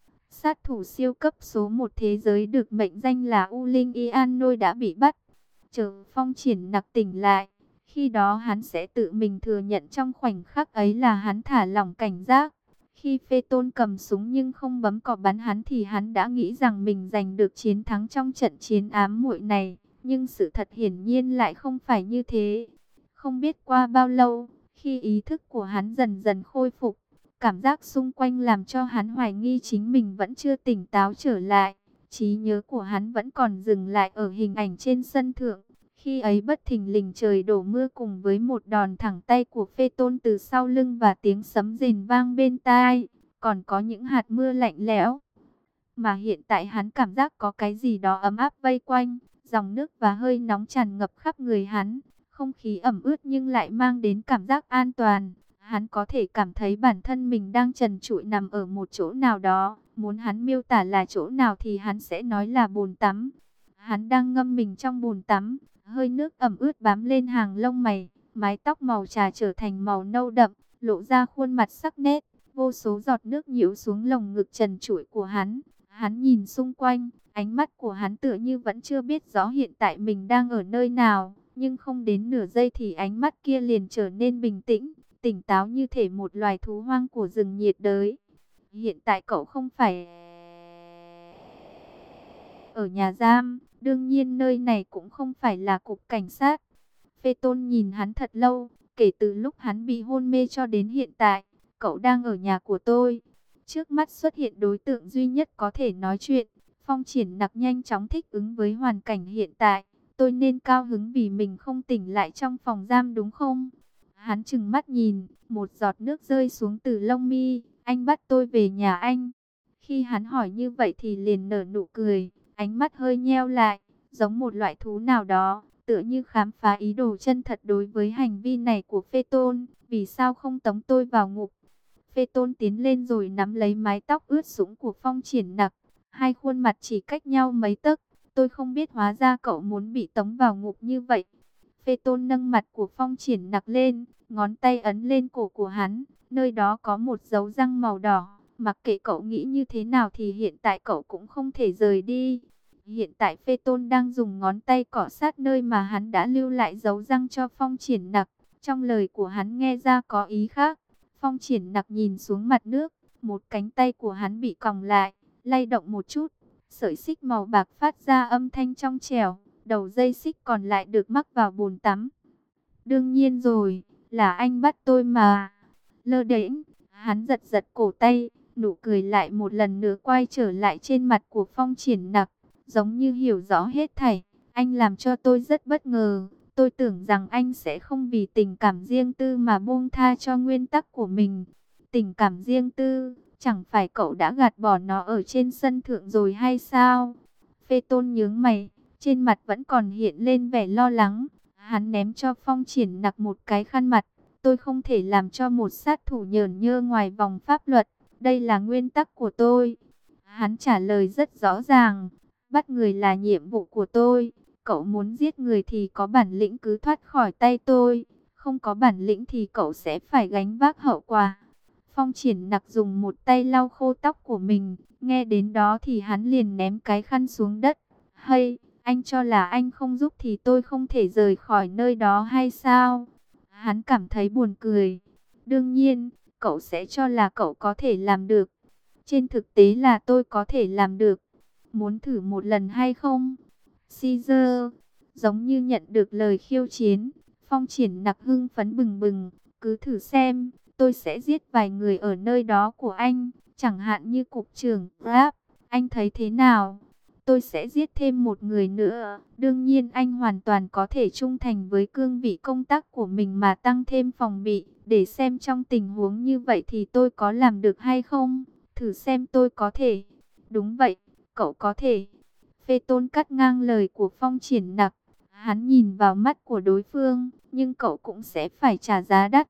Sát thủ siêu cấp số 1 thế giới được mệnh danh là U Linh Ianoi đã bị bắt. Chờ Phong Triển Nặc tỉnh lại, khi đó hắn sẽ tự mình thừa nhận trong khoảnh khắc ấy là hắn thả lỏng cảnh giác. Khi Phê Tôn cầm súng nhưng không bấm cò bắn hắn thì hắn đã nghĩ rằng mình giành được chiến thắng trong trận chiến ám muội này. Nhưng sự thật hiển nhiên lại không phải như thế. Không biết qua bao lâu, khi ý thức của hắn dần dần khôi phục, cảm giác xung quanh làm cho hắn hoài nghi chính mình vẫn chưa tỉnh táo trở lại. Trí nhớ của hắn vẫn còn dừng lại ở hình ảnh trên sân thượng. Khi ấy bất thình lình trời đổ mưa cùng với một đòn thẳng tay của Phê Tôn từ sau lưng và tiếng sấm rền vang bên tai. Còn có những hạt mưa lạnh lẽo. Mà hiện tại hắn cảm giác có cái gì đó ấm áp vây quanh. Dòng nước và hơi nóng tràn ngập khắp người hắn. Không khí ẩm ướt nhưng lại mang đến cảm giác an toàn. Hắn có thể cảm thấy bản thân mình đang trần trụi nằm ở một chỗ nào đó. Muốn hắn miêu tả là chỗ nào thì hắn sẽ nói là bồn tắm. Hắn đang ngâm mình trong bồn tắm. Hơi nước ẩm ướt bám lên hàng lông mày. Mái tóc màu trà trở thành màu nâu đậm, lộ ra khuôn mặt sắc nét. Vô số giọt nước nhiễu xuống lồng ngực trần trụi của hắn. Hắn nhìn xung quanh, ánh mắt của hắn tựa như vẫn chưa biết rõ hiện tại mình đang ở nơi nào. Nhưng không đến nửa giây thì ánh mắt kia liền trở nên bình tĩnh, tỉnh táo như thể một loài thú hoang của rừng nhiệt đới. Hiện tại cậu không phải ở nhà giam, đương nhiên nơi này cũng không phải là cục cảnh sát. Phê Tôn nhìn hắn thật lâu, kể từ lúc hắn bị hôn mê cho đến hiện tại, cậu đang ở nhà của tôi. Trước mắt xuất hiện đối tượng duy nhất có thể nói chuyện. Phong Triển Nặc nhanh chóng thích ứng với hoàn cảnh hiện tại. Tôi nên cao hứng vì mình không tỉnh lại trong phòng giam đúng không? Hắn trừng mắt nhìn, một giọt nước rơi xuống từ lông mi. Anh bắt tôi về nhà anh. Khi hắn hỏi như vậy thì liền nở nụ cười, ánh mắt hơi nheo lại, giống một loại thú nào đó. tựa như khám phá ý đồ chân thật đối với hành vi này của Phê Tôn. Vì sao không tống tôi vào ngục? Phê Tôn tiến lên rồi nắm lấy mái tóc ướt sũng của Phong Triển Nặc. Hai khuôn mặt chỉ cách nhau mấy tấc. Tôi không biết hóa ra cậu muốn bị tống vào ngục như vậy. Phê Tôn nâng mặt của Phong Triển Nặc lên, ngón tay ấn lên cổ của hắn. Nơi đó có một dấu răng màu đỏ. Mặc kệ cậu nghĩ như thế nào thì hiện tại cậu cũng không thể rời đi. Hiện tại Phê Tôn đang dùng ngón tay cọ sát nơi mà hắn đã lưu lại dấu răng cho Phong Triển Nặc. Trong lời của hắn nghe ra có ý khác. Phong Triển Nặc nhìn xuống mặt nước, một cánh tay của hắn bị còng lại, lay động một chút. Sợi xích màu bạc phát ra âm thanh trong trẻo, đầu dây xích còn lại được mắc vào bồn tắm. Đương nhiên rồi, là anh bắt tôi mà. Lơ đễnh, hắn giật giật cổ tay, nụ cười lại một lần nữa quay trở lại trên mặt của Phong Triển Nặc, giống như hiểu rõ hết thảy. Anh làm cho tôi rất bất ngờ. Tôi tưởng rằng anh sẽ không vì tình cảm riêng tư mà buông tha cho nguyên tắc của mình. Tình cảm riêng tư, chẳng phải cậu đã gạt bỏ nó ở trên sân thượng rồi hay sao? Phê Tôn nhướng mày, trên mặt vẫn còn hiện lên vẻ lo lắng. Hắn ném cho Phong Triển Nặc một cái khăn mặt. Tôi không thể làm cho một sát thủ nhởn nhơ ngoài vòng pháp luật. Đây là nguyên tắc của tôi. Hắn trả lời rất rõ ràng. Bắt người là nhiệm vụ của tôi. Cậu muốn giết người thì có bản lĩnh cứ thoát khỏi tay tôi. Không có bản lĩnh thì cậu sẽ phải gánh vác hậu quả. Phong Triển Nặc dùng một tay lau khô tóc của mình. Nghe đến đó thì hắn liền ném cái khăn xuống đất. Hay, anh cho là anh không giúp thì tôi không thể rời khỏi nơi đó hay sao? Hắn cảm thấy buồn cười. Đương nhiên, cậu sẽ cho là cậu có thể làm được. Trên thực tế là tôi có thể làm được. Muốn thử một lần hay không? Caesar, giống như nhận được lời khiêu chiến. Phong Triển Nặc hưng phấn bừng bừng. Cứ thử xem, tôi sẽ giết vài người ở nơi đó của anh. Chẳng hạn như cục trưởng Grab. Anh thấy thế nào? Tôi sẽ giết thêm một người nữa. Đương nhiên anh hoàn toàn có thể trung thành với cương vị công tác của mình mà tăng thêm phòng bị. Để xem trong tình huống như vậy thì tôi có làm được hay không? Thử xem tôi có thể. Đúng vậy, cậu có thể. Phê Tôn cắt ngang lời của Phong Triển Nặc. Hắn nhìn vào mắt của đối phương, nhưng cậu cũng sẽ phải trả giá đắt.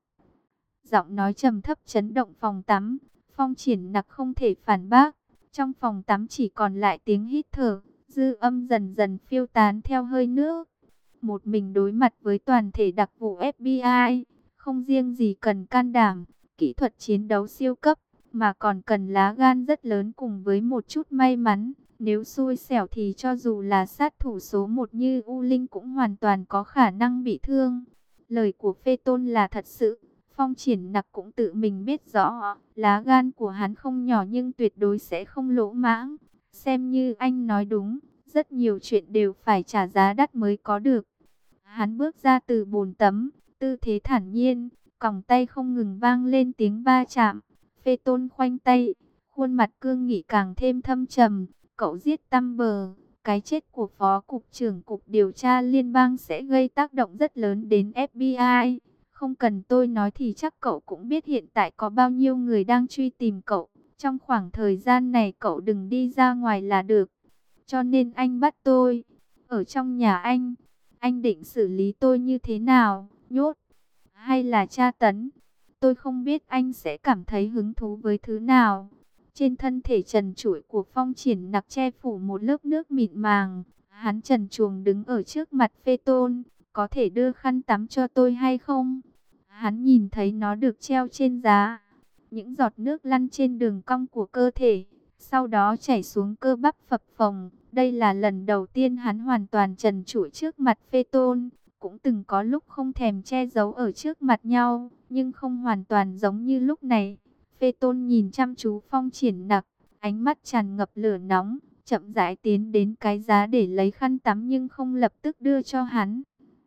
Giọng nói trầm thấp chấn động phòng tắm. Phong Triển Nặc không thể phản bác. Trong phòng tắm chỉ còn lại tiếng hít thở, dư âm dần dần phiêu tán theo hơi nước. Một mình đối mặt với toàn thể đặc vụ FBI, không riêng gì cần can đảm, kỹ thuật chiến đấu siêu cấp, mà còn cần lá gan rất lớn cùng với một chút may mắn. Nếu xui xẻo thì cho dù là sát thủ số 1 như U Linh cũng hoàn toàn có khả năng bị thương. Lời của Phê Tôn là thật sự. Phong Triển Nặc cũng tự mình biết rõ, lá gan của hắn không nhỏ nhưng tuyệt đối sẽ không lỗ mãng. Xem như anh nói đúng, rất nhiều chuyện đều phải trả giá đắt mới có được. Hắn bước ra từ bồn tắm, tư thế thản nhiên, còng tay không ngừng vang lên tiếng va chạm. Phê Tôn khoanh tay, khuôn mặt cương nghị càng thêm thâm trầm. Cậu giết Tăm cái chết của Phó Cục trưởng Cục Điều tra Liên bang sẽ gây tác động rất lớn đến FBI. Không cần tôi nói thì chắc cậu cũng biết hiện tại có bao nhiêu người đang truy tìm cậu. Trong khoảng thời gian này cậu đừng đi ra ngoài là được. Cho nên anh bắt tôi ở trong nhà anh định xử lý tôi như thế nào? Nhốt hay là tra tấn? Tôi không biết anh sẽ cảm thấy hứng thú với thứ nào. Trên thân thể trần trụi của Phong Triển Nặc che phủ một lớp nước mịn màng. Hắn trần truồng đứng ở trước mặt Phê Tôn. Có thể đưa khăn tắm cho tôi hay không? Hắn nhìn thấy nó được treo trên giá. Những giọt nước lăn trên đường cong của cơ thể, sau đó chảy xuống cơ bắp phập phồng. Đây là lần đầu tiên hắn hoàn toàn trần trụi trước mặt Phê Tôn. Cũng từng có lúc không thèm che giấu ở trước mặt nhau, nhưng không hoàn toàn giống như lúc này. Phê Tôn nhìn chăm chú Phong Triển Nặc, ánh mắt tràn ngập lửa nóng, chậm rãi tiến đến cái giá để lấy khăn tắm nhưng không lập tức đưa cho hắn.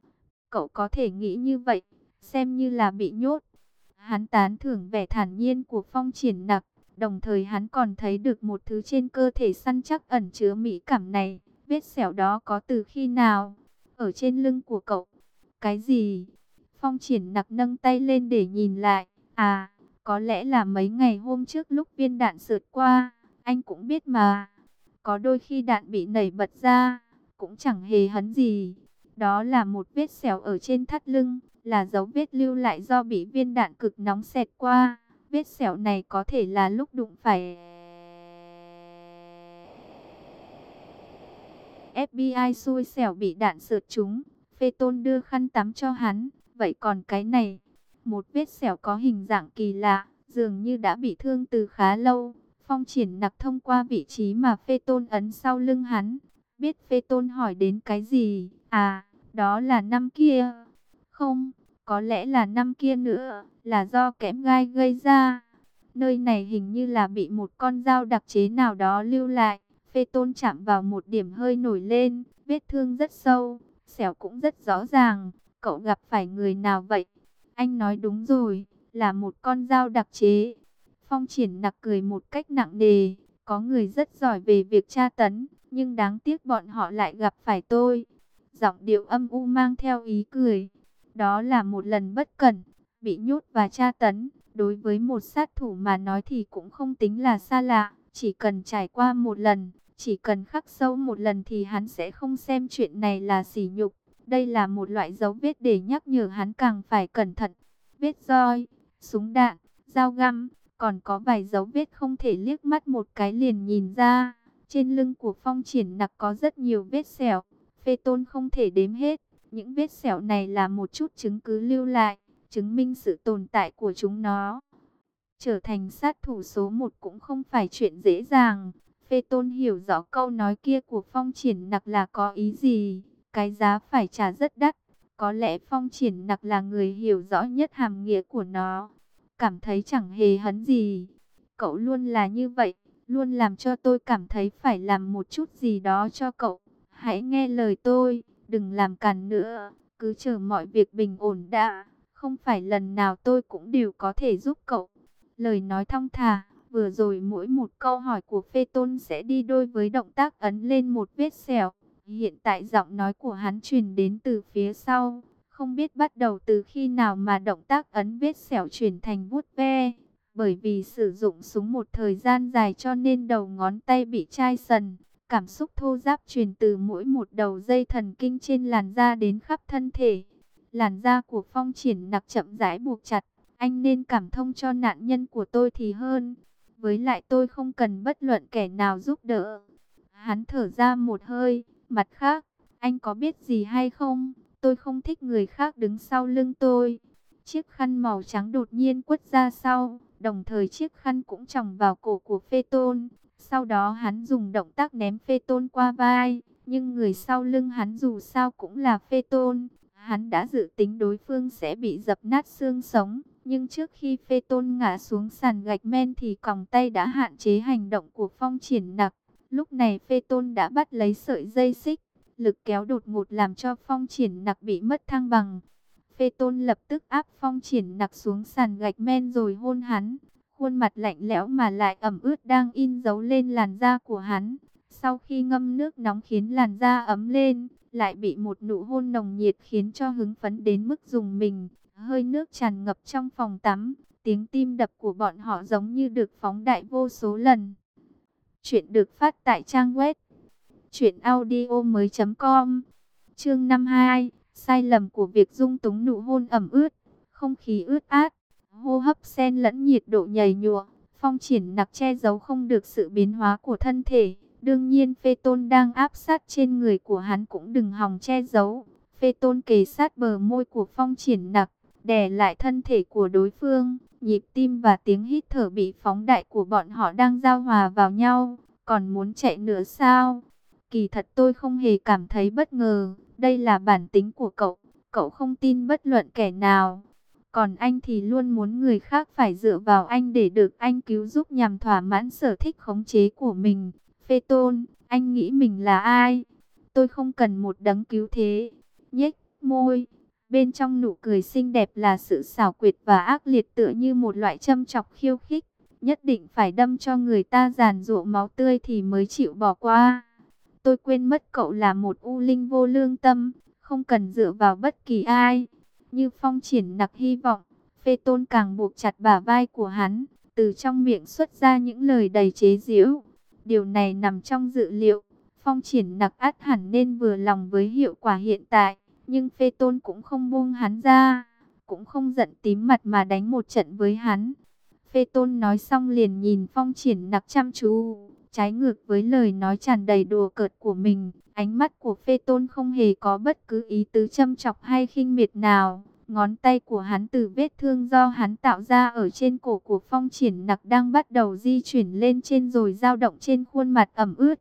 Cậu có thể nghĩ như vậy, xem như là bị nhốt. Hắn tán thưởng vẻ thản nhiên của Phong Triển Nặc, đồng thời hắn còn thấy được một thứ trên cơ thể săn chắc ẩn chứa mỹ cảm này. Vết sẹo đó có từ khi nào? Ở trên lưng của cậu. Cái gì? Phong Triển Nặc nâng tay lên để nhìn lại. À, có lẽ là mấy ngày hôm trước lúc viên đạn sượt qua. Anh cũng biết mà. Có đôi khi đạn bị nảy bật ra, cũng chẳng hề hấn gì. Đó là một vết sẹo ở trên thắt lưng, là dấu vết lưu lại do bị viên đạn cực nóng xẹt qua. Vết sẹo này có thể là lúc đụng phải FBI xui xẻo bị đạn sượt trúng. Phê Tôn đưa khăn tắm cho hắn. Vậy còn cái này, một vết sẹo có hình dạng kỳ lạ, dường như đã bị thương từ khá lâu. Phong Triển Nặc thông qua vị trí mà Phê Tôn ấn sau lưng hắn, biết Phê Tôn hỏi đến cái gì. À, đó là năm kia. Không, có lẽ là năm kia nữa, là do kẽm gai gây ra. Nơi này hình như là bị một con dao đặc chế nào đó lưu lại. Phê Tôn chạm vào một điểm hơi nổi lên, vết thương rất sâu, sẹo cũng rất rõ ràng. Cậu gặp phải người nào vậy? Anh nói đúng rồi, là một con dao đặc chế. Phong Triển Nặc cười một cách nặng nề. Có người rất giỏi về việc tra tấn, nhưng đáng tiếc bọn họ lại gặp phải tôi. Giọng điệu âm u mang theo ý cười. Đó là một lần bất cẩn, bị nhốt và tra tấn. Đối với một sát thủ mà nói thì cũng không tính là xa lạ. Chỉ cần trải qua một lần, chỉ cần khắc sâu một lần thì hắn sẽ không xem chuyện này là sỉ nhục. Đây là một loại dấu vết để nhắc nhở hắn càng phải cẩn thận. Vết roi, súng đạn, dao găm, còn có vài dấu vết không thể liếc mắt một cái liền nhìn ra. Trên lưng của Phong Triển Nặc có rất nhiều vết sẹo, Phê Tôn không thể đếm hết. Những vết sẹo này là một chút chứng cứ lưu lại, chứng minh sự tồn tại của chúng nó. Trở thành sát thủ số 1 cũng không phải chuyện dễ dàng. Phê Tôn hiểu rõ câu nói kia của Phong Triển Nặc là có ý gì. Cái giá phải trả rất đắt. Có lẽ Phong Triển Nặc là người hiểu rõ nhất hàm nghĩa của nó. Cảm thấy chẳng hề hấn gì. Cậu luôn là như vậy, luôn làm cho tôi cảm thấy phải làm một chút gì đó cho cậu. Hãy nghe lời tôi, đừng làm càn nữa, cứ chờ mọi việc bình ổn đã. Không phải lần nào tôi cũng đều có thể giúp cậu. Lời nói thong thả, vừa rồi mỗi một câu hỏi của Phê Tôn sẽ đi đôi với động tác ấn lên một vết sẹo. Hiện tại giọng nói của hắn truyền đến từ phía sau. Không biết bắt đầu từ khi nào mà động tác ấn vết sẹo chuyển thành vuốt ve. Bởi vì sử dụng súng một thời gian dài cho nên đầu ngón tay bị chai sần. Cảm xúc thô ráp truyền từ mỗi một đầu dây thần kinh trên làn da đến khắp thân thể. Làn da của Phong Triển Nặc chậm rãi buộc chặt. Anh nên cảm thông cho nạn nhân của tôi thì hơn. Với lại tôi không cần bất luận kẻ nào giúp đỡ. Hắn thở ra một hơi. Mặt khác, anh có biết gì hay không? Tôi không thích người khác đứng sau lưng tôi. Chiếc khăn màu trắng đột nhiên quất ra sau. Đồng thời chiếc khăn cũng chồng vào cổ của Phê Tôn. Sau đó hắn dùng động tác ném Phê Tôn qua vai. Nhưng người sau lưng hắn dù sao cũng là Phê Tôn. Hắn đã dự tính đối phương sẽ bị dập nát xương sống. Nhưng trước khi Phê Tôn ngã xuống sàn gạch men thì còng tay đã hạn chế hành động của Phong Triển Nặc. Lúc này Phê Tôn đã bắt lấy sợi dây xích. Lực kéo đột ngột làm cho Phong Triển Nặc bị mất thăng bằng. Phê Tôn lập tức áp Phong Triển Nặc xuống sàn gạch men rồi hôn hắn. Khuôn mặt lạnh lẽo mà lại ẩm ướt đang in dấu lên làn da của hắn. Sau khi ngâm nước nóng khiến làn da ấm lên, lại bị một nụ hôn nồng nhiệt khiến cho hứng phấn đến mức rùng mình. Hơi nước tràn ngập trong phòng tắm, tiếng tim đập của bọn họ giống như được phóng đại vô số lần. Chuyện được phát tại trang web truyệnaudiomoi.com. Chương 52, sai lầm của việc dung túng nụ hôn ẩm ướt, không khí ướt át, hô hấp xen lẫn nhiệt độ nhầy nhụa. Phong Triển Nặc che giấu không được sự biến hóa của thân thể. Đương nhiên Phê Tôn đang áp sát trên người của hắn cũng đừng hòng che giấu. Phê Tôn kề sát bờ môi của Phong Triển Nặc, đè lại thân thể của đối phương. Nhịp tim và tiếng hít thở bị phóng đại của bọn họ đang giao hòa vào nhau. Còn muốn chạy nữa sao? Kỳ thật tôi không hề cảm thấy bất ngờ. Đây là bản tính của cậu. Cậu không tin bất luận kẻ nào. Còn anh thì luôn muốn người khác phải dựa vào anh để được anh cứu giúp nhằm thỏa mãn sở thích khống chế của mình. Phê Tôn, anh nghĩ mình là ai? Tôi không cần một đấng cứu thế. Nhếch môi. Bên trong nụ cười xinh đẹp là sự xảo quyệt và ác liệt tựa như một loại châm chọc khiêu khích. Nhất định phải đâm cho người ta giàn giụa máu tươi thì mới chịu bỏ qua. Tôi quên mất cậu là một u linh vô lương tâm, không cần dựa vào bất kỳ ai. Như Phong Triển Nặc hy vọng, Phê Tôn càng buộc chặt bả vai của hắn, từ trong miệng xuất ra những lời đầy chế giễu. Điều này nằm trong dự liệu. Phong Triển Nặc ắt hẳn nên vừa lòng với hiệu quả hiện tại. Nhưng Phê Tôn cũng không buông hắn ra, cũng không giận tím mặt mà đánh một trận với hắn. Phê Tôn nói xong liền nhìn Phong Triển Nặc chăm chú, trái ngược với lời nói tràn đầy đùa cợt của mình. Ánh mắt của Phê Tôn không hề có bất cứ ý tứ châm chọc hay khinh miệt nào. Ngón tay của hắn từ vết thương do hắn tạo ra ở trên cổ của Phong Triển Nặc đang bắt đầu di chuyển lên trên rồi dao động trên khuôn mặt ẩm ướt.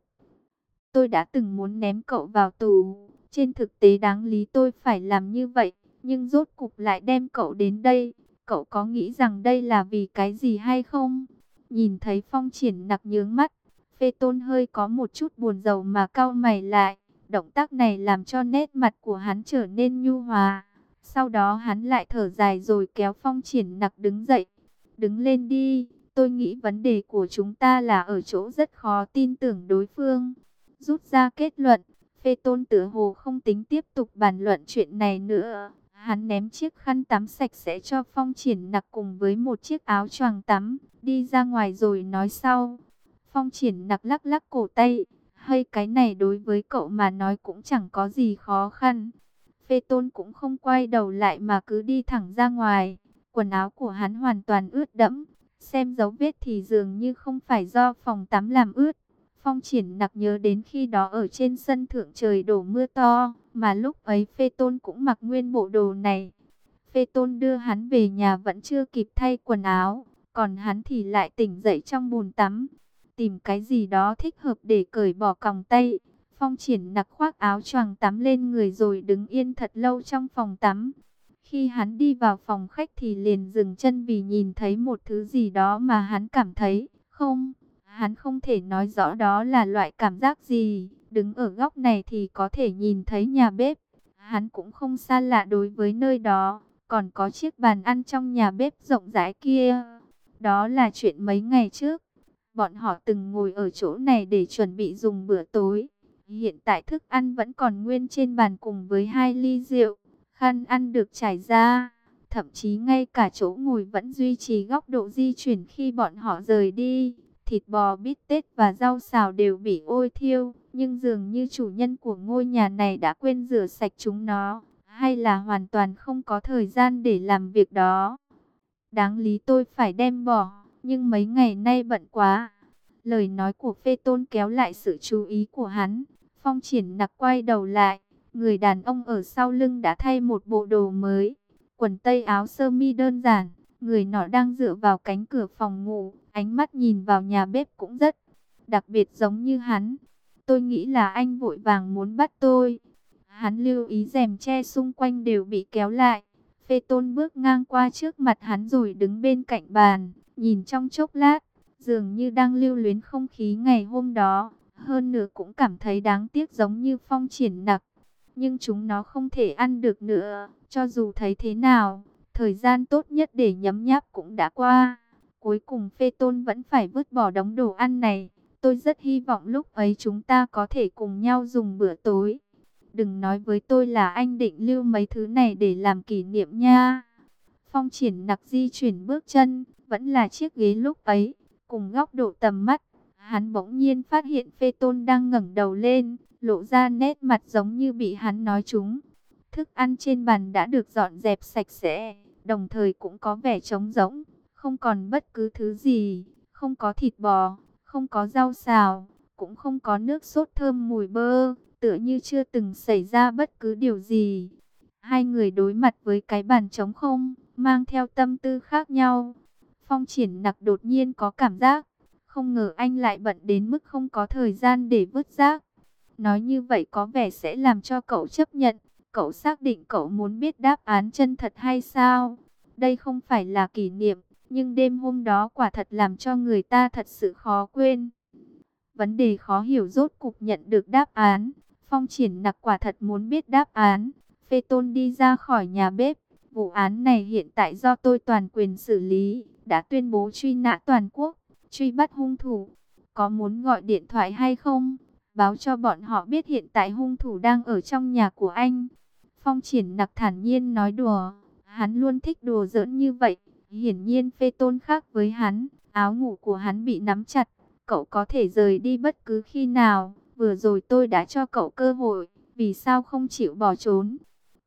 Tôi đã từng muốn ném cậu vào tù. Trên thực tế đáng lý tôi phải làm như vậy, nhưng rốt cục lại đem cậu đến đây. Cậu có nghĩ rằng đây là vì cái gì hay không? Nhìn thấy Phong Triển Nặc nhướng mắt, Phê Tôn hơi có một chút buồn rầu mà cau mày lại. Động tác này làm cho nét mặt của hắn trở nên nhu hòa. Sau đó hắn lại thở dài rồi kéo Phong Triển Nặc đứng dậy. Đứng lên đi, tôi nghĩ vấn đề của chúng ta là ở chỗ rất khó tin tưởng đối phương. Rút ra kết luận, Phê Tôn tựa hồ không tính tiếp tục bàn luận chuyện này nữa. Hắn ném chiếc khăn tắm sạch sẽ cho Phong Triển Nặc cùng với một chiếc áo choàng tắm, đi ra ngoài rồi nói sau. Phong Triển Nặc lắc lắc cổ tay, hay cái này đối với cậu mà nói cũng chẳng có gì khó khăn. Phê Tôn cũng không quay đầu lại mà cứ đi thẳng ra ngoài. Quần áo của hắn hoàn toàn ướt đẫm, xem dấu vết thì dường như không phải do phòng tắm làm ướt. Phong Triển Nặc nhớ đến khi đó ở trên sân thượng trời đổ mưa to, mà lúc ấy Phê Tôn cũng mặc nguyên bộ đồ này. Phê Tôn đưa hắn về nhà vẫn chưa kịp thay quần áo, còn hắn thì lại tỉnh dậy trong bồn tắm. Tìm cái gì đó thích hợp để cởi bỏ còng tay. Phong Triển Nặc khoác áo choàng tắm lên người rồi đứng yên thật lâu trong phòng tắm. Khi hắn đi vào phòng khách thì liền dừng chân vì nhìn thấy một thứ gì đó mà hắn cảm thấy không. Hắn không thể nói rõ đó là loại cảm giác gì. Đứng ở góc này thì có thể nhìn thấy nhà bếp. Hắn cũng không xa lạ đối với nơi đó. Còn có chiếc bàn ăn trong nhà bếp rộng rãi kia. Đó là chuyện mấy ngày trước. Bọn họ từng ngồi ở chỗ này để chuẩn bị dùng bữa tối. Hiện tại thức ăn vẫn còn nguyên trên bàn cùng với 2 ly rượu. Khăn ăn được trải ra. Thậm chí ngay cả chỗ ngồi vẫn duy trì góc độ di chuyển khi bọn họ rời đi. Thịt bò bít tết và rau xào đều bị ôi thiêu, nhưng dường như chủ nhân của ngôi nhà này đã quên rửa sạch chúng nó, hay là hoàn toàn không có thời gian để làm việc đó. Đáng lý tôi phải đem bỏ, nhưng mấy ngày nay bận quá. Lời nói của Phê Tôn kéo lại sự chú ý của hắn. Phong Triển Nặc quay đầu lại, người đàn ông ở sau lưng đã thay một bộ đồ mới, quần tây áo sơ mi đơn giản. Người nọ đang dựa vào cánh cửa phòng ngủ, ánh mắt nhìn vào nhà bếp cũng rất đặc biệt giống như hắn. Tôi nghĩ là anh vội vàng muốn bắt tôi. Hắn lưu ý rèm che xung quanh đều bị kéo lại. Phê Tôn bước ngang qua trước mặt hắn rồi đứng bên cạnh bàn, nhìn trong chốc lát, dường như đang lưu luyến không khí ngày hôm đó. Hơn nữa cũng cảm thấy đáng tiếc giống như Phong Triển Nặc. Nhưng chúng nó không thể ăn được nữa, cho dù thấy thế nào. Thời gian tốt nhất để nhấm nháp cũng đã qua. Cuối cùng Phê Tôn vẫn phải vứt bỏ đống đồ ăn này. Tôi rất hy vọng lúc ấy chúng ta có thể cùng nhau dùng bữa tối. Đừng nói với tôi là anh định lưu mấy thứ này để làm kỷ niệm nha. Phong Triển Nặc di chuyển bước chân, vẫn là chiếc ghế lúc ấy. Cùng góc độ tầm mắt, hắn bỗng nhiên phát hiện Phê Tôn đang ngẩng đầu lên, lộ ra nét mặt giống như bị hắn nói trúng. Thức ăn trên bàn đã được dọn dẹp sạch sẽ, đồng thời cũng có vẻ trống rỗng, không còn bất cứ thứ gì, không có thịt bò, không có rau xào, cũng không có nước sốt thơm mùi bơ, tựa như chưa từng xảy ra bất cứ điều gì. Hai người đối mặt với cái bàn trống không, mang theo tâm tư khác nhau. Phong Triển Nặc đột nhiên có cảm giác, không ngờ anh lại bận đến mức không có thời gian để vứt rác. Nói như vậy có vẻ sẽ làm cho cậu chấp nhận. Cậu xác định cậu muốn biết đáp án chân thật hay sao? Đây không phải là kỷ niệm, nhưng đêm hôm đó quả thật làm cho người ta thật sự khó quên. Vấn đề khó hiểu rốt cục nhận được đáp án. Phong Triển Nặc quả thật muốn biết đáp án. Phê Tôn đi ra khỏi nhà bếp. Vụ án này hiện tại do tôi toàn quyền xử lý, đã tuyên bố truy nã toàn quốc, truy bắt hung thủ. Có muốn gọi điện thoại hay không? Báo cho bọn họ biết hiện tại hung thủ đang ở trong nhà của anh. Phong Triển Nặc thản nhiên nói đùa. Hắn luôn thích đùa giỡn như vậy. Hiển nhiên Phê Tôn khác với hắn. Áo ngủ của hắn bị nắm chặt. Cậu có thể rời đi bất cứ khi nào. Vừa rồi tôi đã cho cậu cơ hội. Vì sao không chịu bỏ trốn?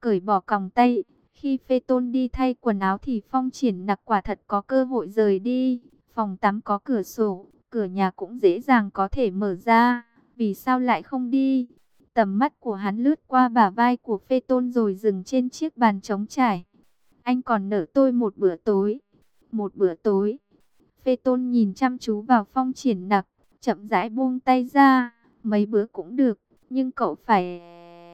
cởi bỏ còng tay. Khi Phê Tôn đi thay quần áo thì Phong Triển Nặc quả thật có cơ hội rời đi. Phòng tắm có cửa sổ, cửa nhà cũng dễ dàng có thể mở ra. Vì sao lại không đi? Tầm mắt của hắn lướt qua bả vai của Phê Tôn rồi dừng trên chiếc bàn trống trải. Anh còn nợ tôi một bữa tối. Một bữa tối. Phê Tôn nhìn chăm chú vào Phong Triển Nặc, chậm rãi buông tay ra. Mấy bữa cũng được, nhưng cậu phải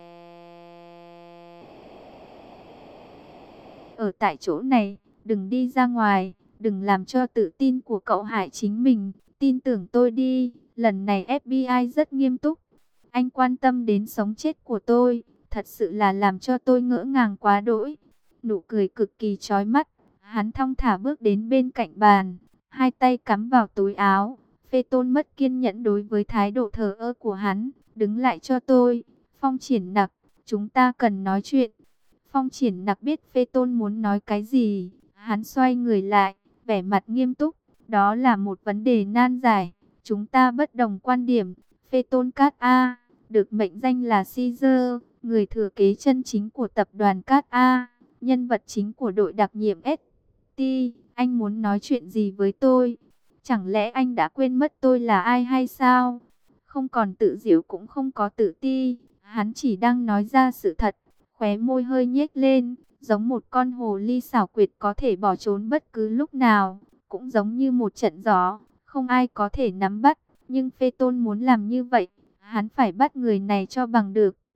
ở tại chỗ này, đừng đi ra ngoài, đừng làm cho tự tin của cậu hại chính mình. Tin tưởng tôi đi, lần này FBI rất nghiêm túc. Anh quan tâm đến sống chết của tôi, thật sự là làm cho tôi ngỡ ngàng quá đỗi. Nụ cười cực kỳ chói mắt, hắn thong thả bước đến bên cạnh bàn, hai tay cắm vào túi áo. Phê Tôn mất kiên nhẫn đối với thái độ thờ ơ của hắn, đứng lại cho tôi. Phong Triển Nặc, chúng ta cần nói chuyện. Phong Triển Nặc biết Phê Tôn muốn nói cái gì, hắn xoay người lại, vẻ mặt nghiêm túc. Đó là một vấn đề nan giải, chúng ta bất đồng quan điểm. Phê Tôn Cát A, được mệnh danh là Caesar, người thừa kế chân chính của tập đoàn Cát A, nhân vật chính của đội đặc nhiệm ST. Anh muốn nói chuyện gì với tôi? Chẳng lẽ anh đã quên mất tôi là ai hay sao? Không còn tự giễu cũng không có tự ti, hắn chỉ đang nói ra sự thật. Khóe môi hơi nhếch lên, giống một con hồ ly xảo quyệt có thể bỏ trốn bất cứ lúc nào, cũng giống như một trận gió, không ai có thể nắm bắt. Nhưng Phê Tôn muốn làm như vậy, hắn phải bắt người này cho bằng được.